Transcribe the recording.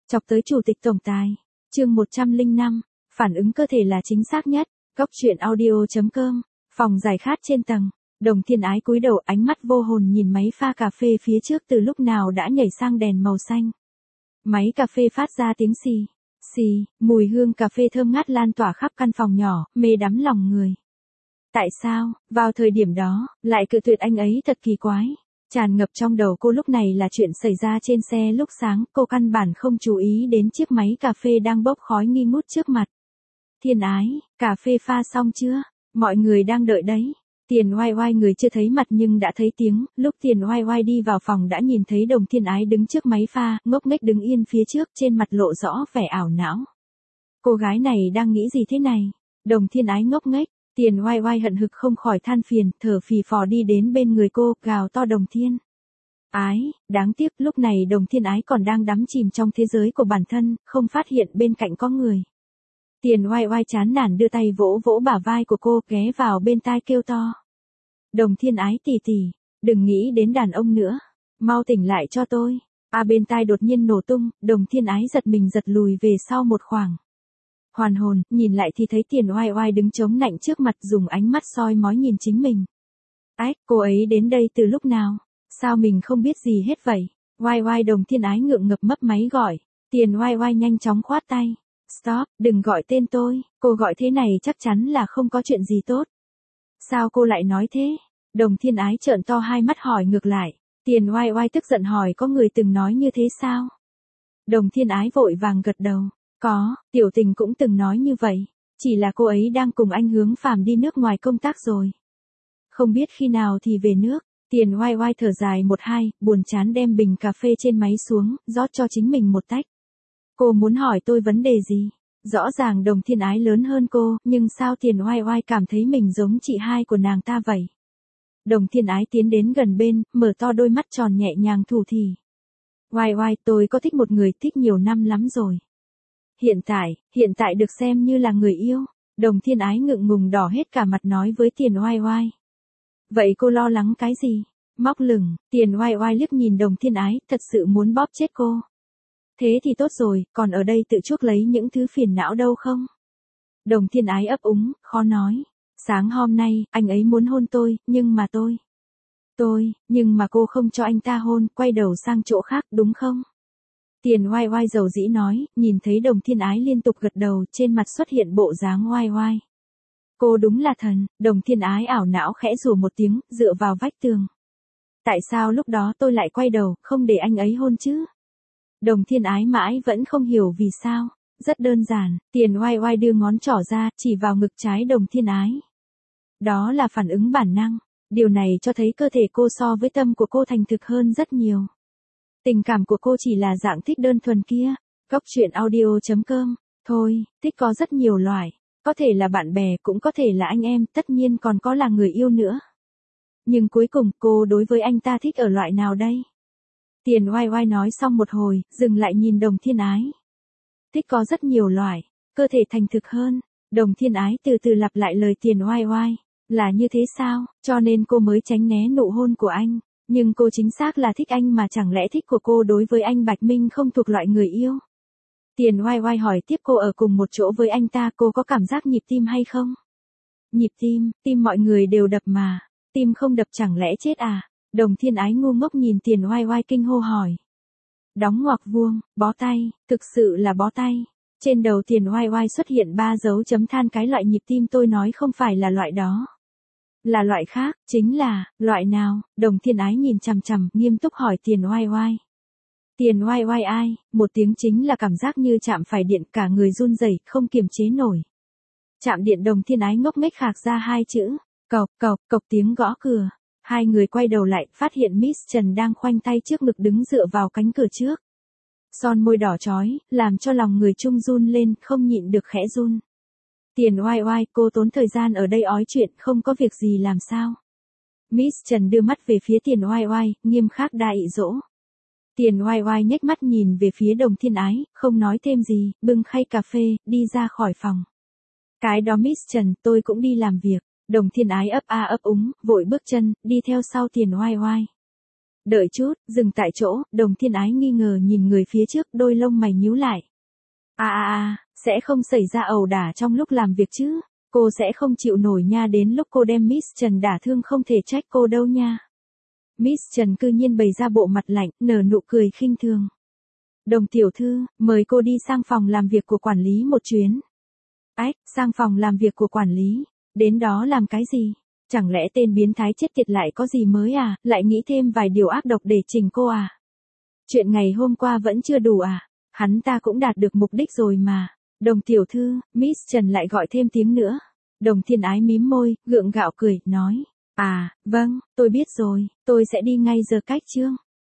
Chọc tới chủ tịch tổng tài. Chương 105, phản ứng cơ thể là chính xác nhất. Góc truyện audio.com. Phòng giải khát trên tầng. Đồng Thiên Ái cúi đầu, ánh mắt vô hồn nhìn máy pha cà phê phía trước từ lúc nào đã nhảy sang đèn màu xanh. Máy cà phê phát ra tiếng xì, xì, mùi hương cà phê thơm ngát lan tỏa khắp căn phòng nhỏ, mê đắm lòng người. Tại sao, vào thời điểm đó, lại cự tuyệt anh ấy thật kỳ quái. Tràn ngập trong đầu cô lúc này là chuyện xảy ra trên xe lúc sáng, cô căn bản không chú ý đến chiếc máy cà phê đang bốc khói nghi ngút trước mặt. Thiên Ái, cà phê pha xong chưa? Mọi người đang đợi đấy. Tiền Oai Oai người chưa thấy mặt nhưng đã thấy tiếng, lúc Tiền Oai Oai đi vào phòng đã nhìn thấy Đồng Thiên Ái đứng trước máy pha, ngốc nghếch đứng yên phía trước, trên mặt lộ rõ vẻ ảo não. Cô gái này đang nghĩ gì thế này? Đồng Thiên Ái ngốc nghếch, Tiền Oai Oai hận hực không khỏi than phiền, thở phì phò đi đến bên người cô, gào to Đồng Thiên Ái, đáng tiếc lúc này Đồng Thiên Ái còn đang đắm chìm trong thế giới của bản thân, không phát hiện bên cạnh có người. Tiền Oai Oai chán nản đưa tay vỗ vỗ bả vai của cô, ghé vào bên tai kêu to. Đồng Thiên Ái tỉ tỉ, đừng nghĩ đến đàn ông nữa, mau tỉnh lại cho tôi. Bên tai đột nhiên nổ tung, Đồng Thiên Ái giật mình giật lùi về sau một khoảng. Hoàn hồn, nhìn lại thì thấy Tiền Oai Oai đứng chống nạnh trước mặt dùng ánh mắt soi mói nhìn chính mình. Ách, cô ấy đến đây từ lúc nào? Sao mình không biết gì hết vậy? Oai Oai. Đồng Thiên Ái ngượng ngập mấp máy gọi. Tiền Oai Oai nhanh chóng khoát tay. Stop, đừng gọi tên tôi, cô gọi thế này chắc chắn là không có chuyện gì tốt. Sao cô lại nói thế? Đồng Thiên Ái trợn to hai mắt hỏi ngược lại. Tiền Oai Oai tức giận hỏi có người từng nói như thế sao? Đồng Thiên Ái vội vàng gật đầu. Có, Tiểu Tình cũng từng nói như vậy. Chỉ là cô ấy đang cùng anh Hướng Phàm đi nước ngoài công tác rồi. Không biết khi nào thì về nước. Tiền Oai Oai thở dài một hai, buồn chán đem bình cà phê trên máy xuống, rót cho chính mình một tách. Cô muốn hỏi tôi vấn đề gì? Rõ ràng Đồng Thiên Ái lớn hơn cô, nhưng sao Tiền Oai Oai cảm thấy mình giống chị hai của nàng ta vậy? Đồng Thiên Ái tiến đến gần bên, mở to đôi mắt tròn nhẹ nhàng thủ thỉ. Oai Oai, tôi có thích một người, thích nhiều năm lắm rồi. Hiện tại được xem như là người yêu. Đồng Thiên Ái ngượng ngùng đỏ hết cả mặt nói với Tiền Oai Oai. Vậy cô lo lắng cái gì? Móc lửng, Tiền Oai Oai liếc nhìn Đồng Thiên Ái, thật sự muốn bóp chết cô. Thế thì tốt rồi, còn ở đây tự chuốc lấy những thứ phiền não đâu không? Đồng Thiên Ái ấp úng, khó nói. Sáng hôm nay, anh ấy muốn hôn tôi, nhưng mà nhưng mà cô không cho anh ta hôn, quay đầu sang chỗ khác, đúng không? Tiền Oai Oai dầu dĩ nói, nhìn thấy Đồng Thiên Ái liên tục gật đầu, trên mặt xuất hiện bộ dáng oai oai. Cô đúng là thần. Đồng Thiên Ái ảo não khẽ rủa một tiếng, dựa vào vách tường. Tại sao lúc đó tôi lại quay đầu, không để anh ấy hôn chứ? Đồng Thiên Ái mãi vẫn không hiểu vì sao. Rất đơn giản, Tiền Oai Oai đưa ngón trỏ ra, chỉ vào ngực trái Đồng Thiên Ái. Đó là phản ứng bản năng. Điều này cho thấy cơ thể cô so với tâm của cô thành thực hơn rất nhiều. Tình cảm của cô chỉ là dạng thích đơn thuần kia. Góc truyện audio.com. Thôi, thích có rất nhiều loại. Có thể là bạn bè, cũng có thể là anh em, tất nhiên còn có là người yêu nữa. Nhưng cuối cùng, cô đối với anh ta thích ở loại nào đây? Tiền Oai Oai nói xong một hồi, dừng lại nhìn Đồng Thiên Ái. Thích có rất nhiều loại, cơ thể thành thực hơn. Đồng Thiên Ái từ từ lặp lại lời Tiền Oai Oai. Là như thế sao, cho nên cô mới tránh né nụ hôn của anh. Nhưng cô chính xác là thích anh mà chẳng lẽ thích của cô đối với anh Bạch Minh không thuộc loại người yêu? Tiền Oai Oai hỏi tiếp, cô ở cùng một chỗ với anh ta, cô có cảm giác nhịp tim hay không? Nhịp tim mọi người đều đập mà. Tim không đập chẳng lẽ chết à? Đồng Thiên Ái ngu ngốc nhìn Tiền Oai Oai kinh hô hỏi. Đóng ngoặc vuông, bó tay, thực sự là bó tay. Trên đầu Tiền Oai Oai xuất hiện 3 dấu chấm than, cái loại nhịp tim tôi nói không phải là loại đó. Là loại khác, chính là, loại nào? Đồng Thiên Ái nhìn chằm chằm, nghiêm túc hỏi Tiền Oai Oai. Tiền Oai Oai ai? Một tiếng chính là cảm giác như chạm phải điện, cả người run rẩy, không kiềm chế nổi. Chạm điện. Đồng Thiên Ái ngốc nghếch khạc ra hai chữ. Cộc tiếng gõ cửa. Hai người quay đầu lại, phát hiện Miss Trần đang khoanh tay trước ngực đứng dựa vào cánh cửa trước. Son môi đỏ chói, làm cho lòng người chung run lên, không nhịn được khẽ run. Tiền Oai Oai, cô tốn thời gian ở đây ói chuyện, không có việc gì làm sao? Miss Trần đưa mắt về phía Tiền Oai Oai, nghiêm khắc đại dỗ. Tiền Oai Oai nhếch mắt nhìn về phía Đồng Thiên Ái, không nói thêm gì, bưng khay cà phê, đi ra khỏi phòng. Cái đó Miss Trần, tôi cũng đi làm việc. Đồng Thiên Ái ấp úng, vội bước chân, đi theo sau Tiền Oai Oai. Đợi chút, dừng tại chỗ, Đồng Thiên Ái nghi ngờ nhìn người phía trước, đôi lông mày nhíu lại. Sẽ không xảy ra ẩu đả trong lúc làm việc chứ? Cô sẽ không chịu nổi nha, đến lúc cô đem Miss Trần đả thương không thể trách cô đâu nha. Miss Trần cư nhiên bày ra bộ mặt lạnh, nở nụ cười khinh thường. Đồng tiểu thư, mời cô đi sang phòng làm việc của quản lý một chuyến. Ách, sang phòng làm việc của quản lý, đến đó làm cái gì? Chẳng lẽ tên biến thái chết tiệt lại có gì mới à, lại nghĩ thêm vài điều ác độc để chỉnh cô à? Chuyện ngày hôm qua vẫn chưa đủ à? Hắn ta cũng đạt được mục đích rồi mà. Đồng tiểu thư, Miss Trần lại gọi thêm tiếng nữa. Đồng Thiên Ái mím môi, gượng gạo cười, nói. Vâng, tôi biết rồi, tôi sẽ đi ngay giờ cách trương.